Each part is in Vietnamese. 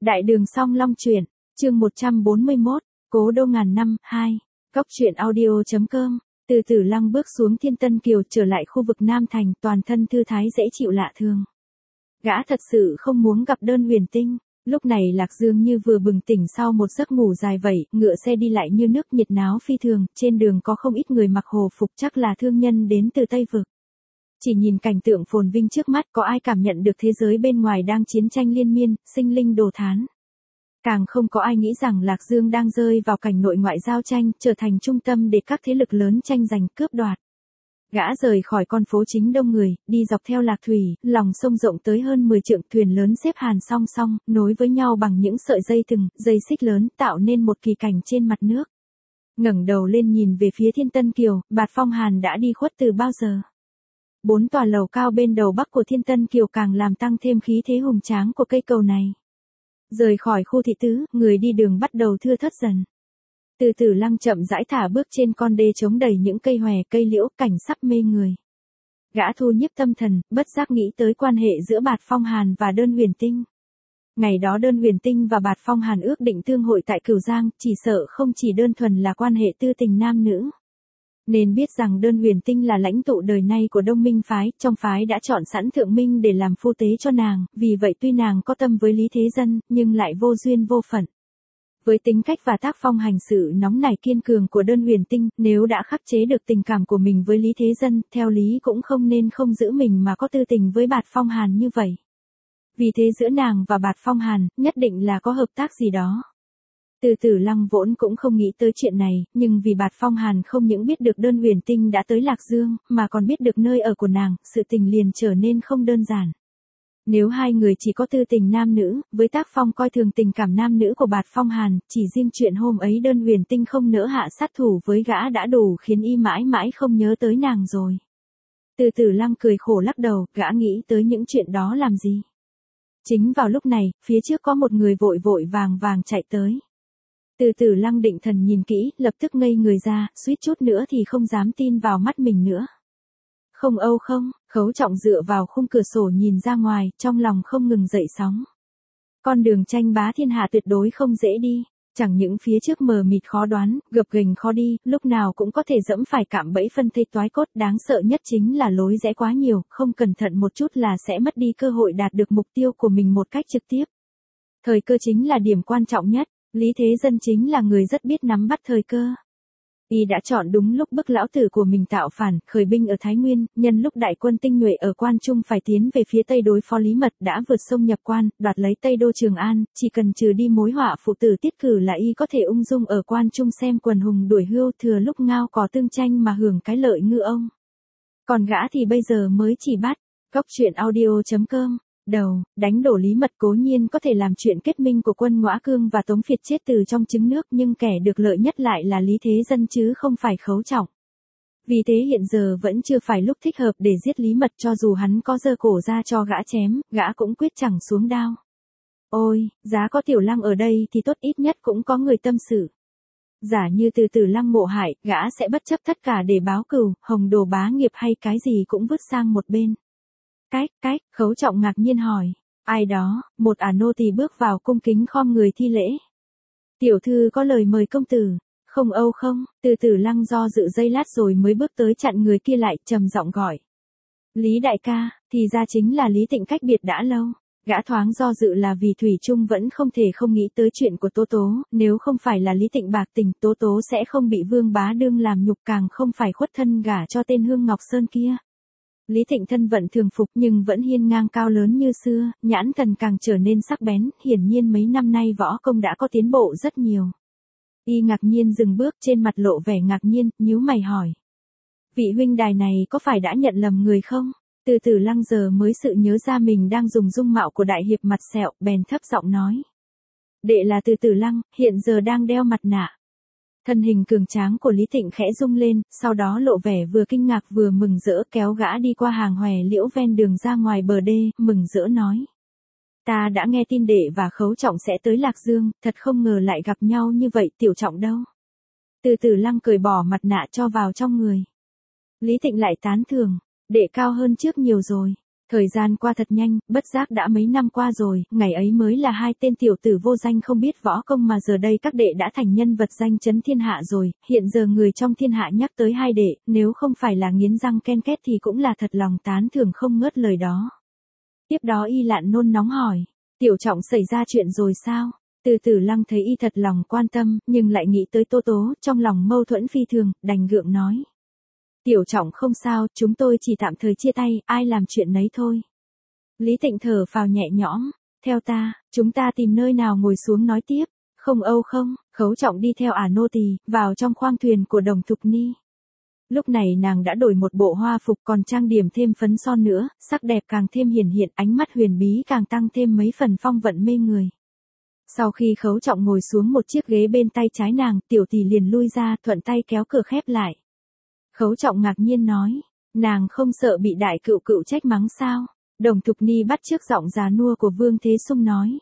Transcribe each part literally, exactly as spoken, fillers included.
Đại đường Song Long truyện, chương một trăm bốn mươi mốt, Cố đô ngàn năm, hai, Góc truyện audio.com, từ Tử Lăng bước xuống Thiên Tân Kiều trở lại khu vực Nam Thành, toàn thân thư thái dễ chịu lạ thường. Gã thật sự không muốn gặp Đơn Huyền Tinh, lúc này Lạc Dương như vừa bừng tỉnh sau một giấc ngủ dài vậy, ngựa xe đi lại như nước nhiệt náo phi thường, trên đường có không ít người mặc hồ phục chắc là thương nhân đến từ Tây Vực. Chỉ nhìn cảnh tượng phồn vinh trước mắt có ai cảm nhận được thế giới bên ngoài đang chiến tranh liên miên, sinh linh đồ thán. Càng không có ai nghĩ rằng Lạc Dương đang rơi vào cảnh nội ngoại giao tranh, trở thành trung tâm để các thế lực lớn tranh giành cướp đoạt. Gã rời khỏi con phố chính đông người, đi dọc theo Lạc Thủy, lòng sông rộng tới hơn mười trượng, thuyền lớn xếp hàn song song, nối với nhau bằng những sợi dây thừng, dây xích lớn, tạo nên một kỳ cảnh trên mặt nước. Ngẩng đầu lên nhìn về phía Thiên Tân Kiều, Bạt Phong Hàn đã đi khuất từ bao giờ. Bốn tòa lầu cao bên đầu bắc của Thiên Tân Kiều càng làm tăng thêm khí thế hùng tráng của cây cầu này. Rời khỏi khu thị tứ, người đi đường bắt đầu thưa thớt dần. Từ Tử Lăng chậm rãi thả bước trên con đê chống đầy những cây hòe cây liễu, cảnh sắc mê người. Gã thu nhiếp tâm thần, bất giác nghĩ tới quan hệ giữa Bạt Phong Hàn và Đơn Huyền Tinh. Ngày đó Đơn Huyền Tinh và Bạt Phong Hàn ước định tương hội tại Cửu Giang, chỉ sợ không chỉ đơn thuần là quan hệ tư tình nam nữ. Nên biết rằng Đơn Huyền Tinh là lãnh tụ đời nay của Đông Minh phái, trong phái đã chọn sẵn Thượng Minh để làm phu tế cho nàng, vì vậy tuy nàng có tâm với Lý Thế Dân, nhưng lại vô duyên vô phận. Với tính cách và tác phong hành sự nóng nảy kiên cường của Đơn Huyền Tinh, nếu đã khắc chế được tình cảm của mình với Lý Thế Dân, theo lý cũng không nên không giữ mình mà có tư tình với Bạt Phong Hàn như vậy. Vì thế giữa nàng và Bạt Phong Hàn, nhất định là có hợp tác gì đó. Từ Tử Lăng vốn cũng không nghĩ tới chuyện này, nhưng vì Bạt Phong Hàn không những biết được Đơn Huyền Tinh đã tới Lạc Dương, mà còn biết được nơi ở của nàng, sự tình liền trở nên không đơn giản. Nếu hai người chỉ có tư tình nam nữ, với tác phong coi thường tình cảm nam nữ của Bạt Phong Hàn, chỉ riêng chuyện hôm ấy Đơn Huyền Tinh không nỡ hạ sát thủ với gã đã đủ khiến y mãi mãi không nhớ tới nàng rồi. Từ Tử Lăng cười khổ lắc đầu, gã nghĩ tới những chuyện đó làm gì. Chính vào lúc này, phía trước có một người vội vội vàng vàng chạy tới. Từ Tử Lăng định thần nhìn kỹ, lập tức ngây người ra, suýt chút nữa thì không dám tin vào mắt mình nữa. Không âu không, Khấu Trọng dựa vào khung cửa sổ nhìn ra ngoài, trong lòng không ngừng dậy sóng. Con đường tranh bá thiên hạ tuyệt đối không dễ đi, chẳng những phía trước mờ mịt khó đoán, gập ghềnh khó đi, lúc nào cũng có thể dẫm phải cạm bẫy phân thây toái cốt, đáng sợ nhất chính là lối rẽ quá nhiều, không cẩn thận một chút là sẽ mất đi cơ hội đạt được mục tiêu của mình một cách trực tiếp. Thời cơ chính là điểm quan trọng nhất. Lý Thế Dân chính là người rất biết nắm bắt thời cơ. Y đã chọn đúng lúc bức lão tử của mình tạo phản, khởi binh ở Thái Nguyên, nhân lúc đại quân tinh nhuệ ở Quan Trung phải tiến về phía Tây đối phó Lý Mật đã vượt sông nhập Quan, đoạt lấy Tây đô Trường An, chỉ cần trừ đi mối họa phụ tử Tiết Cử là Y có thể ung dung ở Quan Trung xem quần hùng đuổi hươu, thừa lúc ngao có tương tranh mà hưởng cái lợi ngư ông. Còn gã thì bây giờ mới chỉ bắt. Góc truyện audio.com. Đầu, đánh đổ Lý Mật cố nhiên có thể làm chuyện kết minh của quân Ngõa Cương và Tống Phiệt chết từ trong trứng nước, nhưng kẻ được lợi nhất lại là Lý Thế Dân chứ không phải Khấu Trọng. Vì thế hiện giờ vẫn chưa phải lúc thích hợp để giết Lý Mật, cho dù hắn có giơ cổ ra cho gã chém, gã cũng quyết chẳng xuống đao. Ôi, giá có Tiểu Lăng ở đây thì tốt, ít nhất cũng có người tâm sự. Giả như Từ Tử Lăng mộ hại, gã sẽ bất chấp tất cả để báo cừu, hồng đồ bá nghiệp hay cái gì cũng vứt sang một bên. Cách, cách, Khấu Trọng ngạc nhiên hỏi. Ai đó, một ả nô tỳ bước vào cung kính khom người thi lễ. Tiểu thư có lời mời công tử. Không âu không, Từ Tử Lăng do dự giây lát rồi mới bước tới chặn người kia lại, trầm giọng gọi. Lý đại ca, thì ra chính là Lý Tịnh cách biệt đã lâu. Gã thoáng do dự là vì Thủy Trung vẫn không thể không nghĩ tới chuyện của Tố Tố, nếu không phải là Lý Tịnh bạc tình, Tố Tố sẽ không bị Vương Bá Đương làm nhục, càng không phải khuất thân gả cho tên Hương Ngọc Sơn kia. Lý Tịnh thân vận thường phục nhưng vẫn hiên ngang cao lớn như xưa, nhãn thần càng trở nên sắc bén, hiển nhiên mấy năm nay võ công đã có tiến bộ rất nhiều. Y ngạc nhiên dừng bước, trên mặt lộ vẻ ngạc nhiên, nhíu mày hỏi. Vị huynh đài này có phải đã nhận lầm người không? Từ Tử Lăng giờ mới sự nhớ ra mình đang dùng dung mạo của đại hiệp mặt sẹo, bèn thấp giọng nói. Đệ là Từ Tử Lăng, hiện giờ đang đeo mặt nạ. Thân hình cường tráng của Lý Tịnh khẽ rung lên, sau đó lộ vẻ vừa kinh ngạc vừa mừng rỡ, kéo gã đi qua hàng hòe liễu ven đường ra ngoài bờ đê, mừng rỡ nói. Ta đã nghe tin đệ và Khấu Trọng sẽ tới Lạc Dương, thật không ngờ lại gặp nhau như vậy, Tiểu Trọng đâu? Từ Tử Lăng cởi bỏ mặt nạ cho vào trong người. Lý Tịnh lại tán thưởng, đệ cao hơn trước nhiều rồi. Thời gian qua thật nhanh, bất giác đã mấy năm qua rồi, ngày ấy mới là hai tên tiểu tử vô danh không biết võ công mà giờ đây các đệ đã thành nhân vật danh chấn thiên hạ rồi, hiện giờ người trong thiên hạ nhắc tới hai đệ, nếu không phải là nghiến răng ken két thì cũng là thật lòng tán thưởng không ngớt lời đó. Tiếp đó Y Lạn nôn nóng hỏi, Tiểu Trọng xảy ra chuyện rồi sao? Từ Tử Lăng thấy Y thật lòng quan tâm, nhưng lại nghĩ tới Tố Tố, trong lòng mâu thuẫn phi thường, đành gượng nói. Tiểu Trọng không sao, chúng tôi chỉ tạm thời chia tay, ai làm chuyện nấy thôi. Lý Tịnh thở phào nhẹ nhõm, theo ta, chúng ta tìm nơi nào ngồi xuống nói tiếp. Không âu không, Khấu Trọng đi theo ả nô tỳ vào trong khoang thuyền của Đồng Thục Ni. Lúc này nàng đã đổi một bộ hoa phục còn trang điểm thêm phấn son nữa, sắc đẹp càng thêm hiển hiện, ánh mắt huyền bí càng tăng thêm mấy phần phong vận mê người. Sau khi Khấu Trọng ngồi xuống một chiếc ghế bên tay trái nàng, tiểu tỷ liền lui ra, thuận tay kéo cửa khép lại. Khấu Trọng ngạc nhiên nói, nàng không sợ bị đại cựu cựu trách mắng sao? Đồng Thục Ni bắt chước giọng già nua của Vương Thế Sung nói.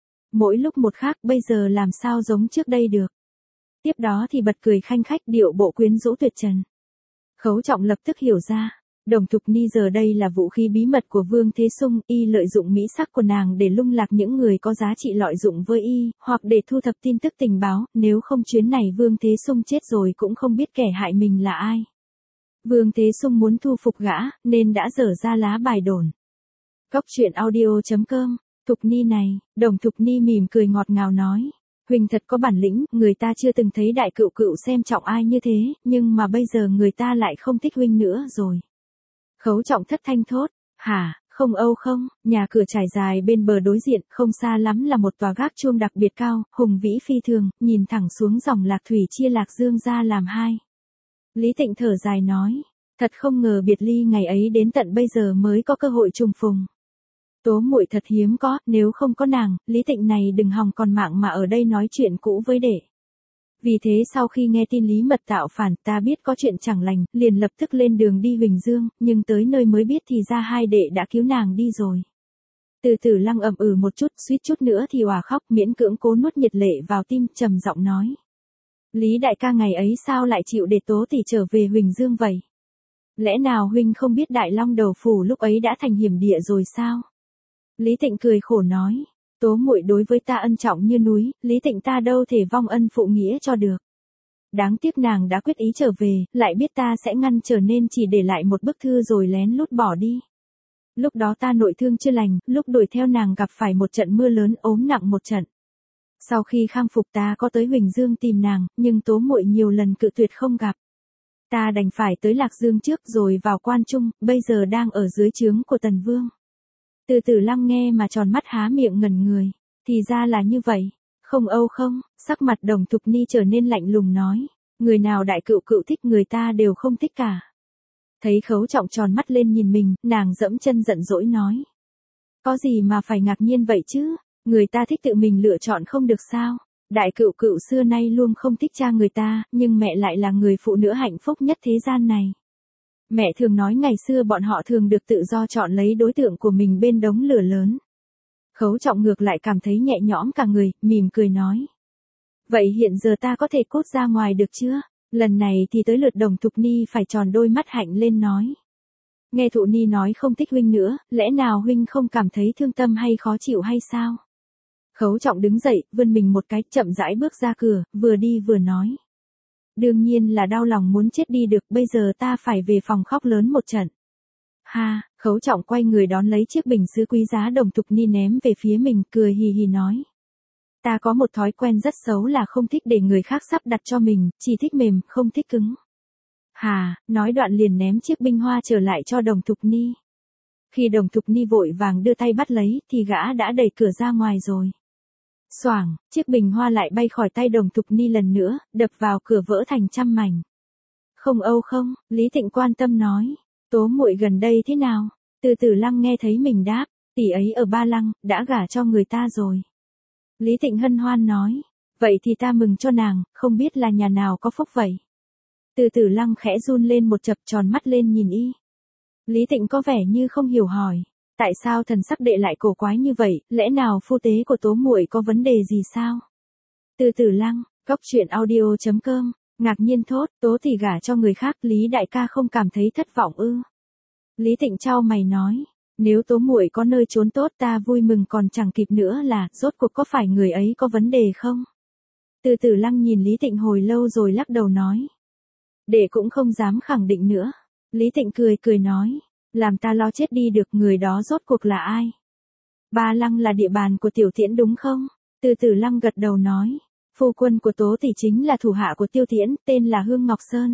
Mỗi lúc một khác, bây giờ làm sao giống trước đây được. Tiếp đó thì bật cười khanh khách, điệu bộ quyến rũ tuyệt trần. Khấu Trọng lập tức hiểu ra, Đồng Thục Ni giờ đây là vũ khí bí mật của Vương Thế Sung, y lợi dụng mỹ sắc của nàng để lung lạc những người có giá trị lợi dụng với y, hoặc để thu thập tin tức tình báo, nếu không chuyến này Vương Thế Sung chết rồi cũng không biết kẻ hại mình là ai. Vương Thế Sung muốn thu phục gã, nên đã dở ra lá bài đồn. Góc truyện audio chấm com, Thục Ni này, Đồng Thục Ni mỉm cười ngọt ngào nói. Huỳnh thật có bản lĩnh, người ta chưa từng thấy đại cựu cựu xem trọng ai như thế, nhưng mà bây giờ người ta lại không thích huynh nữa rồi. Khấu Trọng thất thanh thốt, hả, không âu không, nhà cửa trải dài bên bờ đối diện, không xa lắm là một tòa gác chuông đặc biệt cao, hùng vĩ phi thường, nhìn thẳng xuống dòng Lạc Thủy chia Lạc Dương ra làm hai. Lý Tịnh thở dài nói, thật không ngờ biệt ly ngày ấy đến tận bây giờ mới có cơ hội trùng phùng. Tố muội thật hiếm có, nếu không có nàng, Lý Tịnh này đừng hòng còn mạng mà ở đây nói chuyện cũ với đệ. Vì thế sau khi nghe tin Lý Mật tạo phản, ta biết có chuyện chẳng lành, liền lập tức lên đường đi Huỳnh Dương, nhưng tới nơi mới biết thì ra hai đệ đã cứu nàng đi rồi. Từ Tử Lăng ậm ừ một chút, suýt chút nữa thì òa khóc, miễn cưỡng cố nuốt nhiệt lệ vào tim, trầm giọng nói. Lý đại ca ngày ấy sao lại chịu để Tố tỷ trở về Huỳnh Dương vậy? Lẽ nào huynh không biết Đại Long Đầu Phủ lúc ấy đã thành hiểm địa rồi sao? Lý Tịnh cười khổ nói, Tố muội đối với ta ân trọng như núi, Lý Tịnh ta đâu thể vong ân phụ nghĩa cho được. Đáng tiếc nàng đã quyết ý trở về, lại biết ta sẽ ngăn trở nên chỉ để lại một bức thư rồi lén lút bỏ đi. Lúc đó ta nội thương chưa lành, lúc đuổi theo nàng gặp phải một trận mưa lớn, ốm nặng một trận. Sau khi khang phục ta có tới Huỳnh Dương tìm nàng, nhưng Tố muội nhiều lần cự tuyệt không gặp. Ta đành phải tới Lạc Dương trước rồi vào Quan Trung, bây giờ đang ở dưới trướng của Tần Vương. Từ Tử Lăng nghe mà tròn mắt há miệng ngẩn người, thì ra là như vậy. Không âu không, sắc mặt Đồng Thục Ni trở nên lạnh lùng nói, người nào đại cựu cựu thích người ta đều không thích cả. Thấy Khấu Trọng tròn mắt lên nhìn mình, nàng dẫm chân giận dỗi nói. Có gì mà phải ngạc nhiên vậy chứ, người ta thích tự mình lựa chọn không được sao. Đại cựu cựu xưa nay luôn không thích cha người ta, nhưng mẹ lại là người phụ nữ hạnh phúc nhất thế gian này. Mẹ thường nói ngày xưa bọn họ thường được tự do chọn lấy đối tượng của mình bên đống lửa lớn. Khấu Trọng ngược lại cảm thấy nhẹ nhõm cả người, mỉm cười nói. Vậy hiện giờ ta có thể cút ra ngoài được chưa? Lần này thì tới lượt Đồng Thục Ni phải tròn đôi mắt hạnh lên nói. Nghe Thụ Ni nói không thích huynh nữa, lẽ nào huynh không cảm thấy thương tâm hay khó chịu hay sao? Khấu Trọng đứng dậy, vươn mình một cái, chậm rãi bước ra cửa, vừa đi vừa nói. Đương nhiên là đau lòng muốn chết đi được, bây giờ ta phải về phòng khóc lớn một trận. Ha, Khấu Trọng quay người đón lấy chiếc bình sứ quý giá Đồng Thục Ni ném về phía mình, cười hì hì nói. Ta có một thói quen rất xấu là không thích để người khác sắp đặt cho mình, chỉ thích mềm, không thích cứng. Hà, nói đoạn liền ném chiếc bình hoa trở lại cho Đồng Thục Ni. Khi Đồng Thục Ni vội vàng đưa tay bắt lấy, thì gã đã đẩy cửa ra ngoài rồi. Xoảng, chiếc bình hoa lại bay khỏi tay Đồng Thục Ni lần nữa, đập vào cửa vỡ thành trăm mảnh. Không âu không, Lý Tịnh quan tâm nói, Tố muội gần đây thế nào? Từ Tử Lăng nghe thấy mình đáp, tỷ ấy ở Ba Lăng, đã gả cho người ta rồi. Lý Tịnh hân hoan nói, vậy thì ta mừng cho nàng, không biết là nhà nào có phúc vậy. Từ Tử Lăng khẽ run lên một chập, tròn mắt lên nhìn y. Lý Tịnh có vẻ như không hiểu hỏi, tại sao thần sắc đệ lại cổ quái như vậy, lẽ nào phu tế của Tố muội có vấn đề gì sao? Từ Tử Lăng, góc truyện audio chấm com, ngạc nhiên thốt, Tố tỷ gả cho người khác, Lý đại ca không cảm thấy thất vọng ư? Lý Tịnh chau mày nói, Nếu Tố muội có nơi trốn tốt ta vui mừng còn chẳng kịp nữa là, rốt cuộc có phải người ấy có vấn đề không? Từ Tử Lăng nhìn Lý Tịnh hồi lâu rồi lắc đầu nói. Đệ cũng không dám khẳng định nữa. Lý Tịnh cười cười nói, làm ta lo chết đi được, người đó rốt cuộc là ai? Ba Lăng là địa bàn của Tiểu Tiễn đúng không? Từ Tử Lăng gật đầu nói, phu quân của Tố tỷ chính là thủ hạ của Tiêu Tiễn, tên là Hương Ngọc Sơn.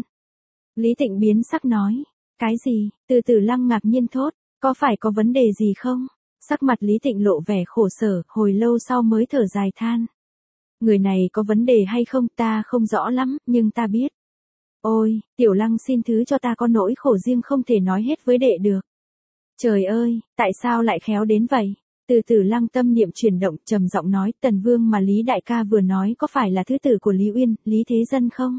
Lý Tịnh biến sắc nói, cái gì? Từ Tử Lăng ngạc nhiên thốt, có phải có vấn đề gì không? Sắc mặt Lý Tịnh lộ vẻ khổ sở, hồi lâu sau mới thở dài than. Người này có vấn đề hay không ta không rõ lắm, nhưng ta biết. Ôi, Tiểu Lăng xin thứ cho ta có nỗi khổ riêng không thể nói hết với đệ được. Trời ơi, tại sao lại khéo đến vậy? Từ Tử Lăng tâm niệm chuyển động, trầm giọng nói, Tần Vương mà Lý đại ca vừa nói có phải là thứ tử của Lý Uyên, Lý Thế Dân không?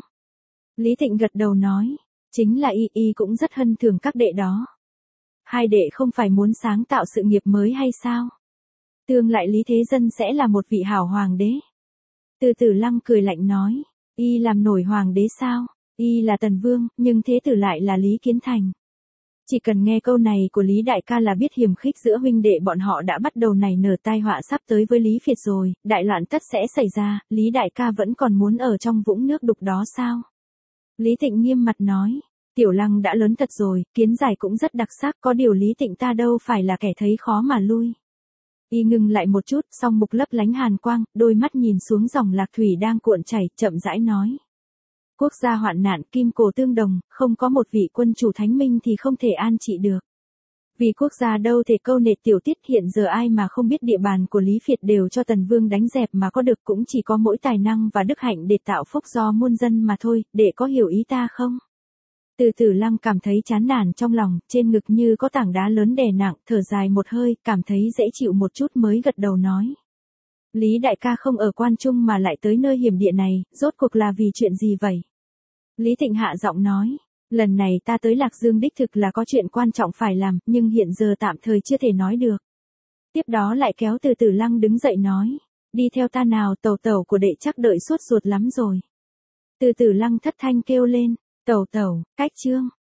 Lý Tịnh gật đầu nói, chính là y y cũng rất hân thường các đệ đó. Hai đệ không phải muốn sáng tạo sự nghiệp mới hay sao? Tương lại Lý Thế Dân sẽ là một vị hảo hoàng đế. Từ Tử Lăng cười lạnh nói, y làm nổi hoàng đế sao? Y là Tần Vương, nhưng thế tử lại là Lý Kiến Thành. Chỉ cần nghe câu này của Lý đại ca là biết hiềm khích giữa huynh đệ bọn họ đã bắt đầu nảy nở tai họa sắp tới với Lý Phiệt rồi, đại loạn tất sẽ xảy ra, Lý đại ca vẫn còn muốn ở trong vũng nước đục đó sao? Lý Tịnh nghiêm mặt nói, Tiểu Lăng đã lớn thật rồi, kiến giải cũng rất đặc sắc, có điều Lý Tịnh ta đâu phải là kẻ thấy khó mà lui. Y ngừng lại một chút, song mục lấp lánh hàn quang, đôi mắt nhìn xuống dòng lạc thủy đang cuộn chảy, chậm rãi nói. Quốc gia hoạn nạn, kim cổ tương đồng, không có một vị quân chủ thánh minh thì không thể an trị được. Vì quốc gia đâu thể câu nệ tiểu tiết, hiện giờ ai mà không biết địa bàn của Lý Phiệt đều cho Tần Vương đánh dẹp mà có được, cũng chỉ có mỗi tài năng và đức hạnh để tạo phúc do muôn dân mà thôi, đệ có hiểu ý ta không? Từ Tử Lăng cảm thấy chán nản trong lòng, trên ngực như có tảng đá lớn đè nặng, thở dài một hơi, cảm thấy dễ chịu một chút mới gật đầu nói. Lý đại ca không ở Quan Trung mà lại tới nơi hiểm địa này, rốt cuộc là vì chuyện gì vậy? Lý Tịnh hạ giọng nói, lần này ta tới Lạc Dương đích thực là có chuyện quan trọng phải làm, nhưng hiện giờ tạm thời chưa thể nói được. Tiếp đó lại kéo Từ Tử Lăng đứng dậy nói, đi theo ta nào, tẩu tẩu của đệ chắc đợi suốt ruột lắm rồi. Từ Tử Lăng thất thanh kêu lên, tẩu tẩu, cách chương.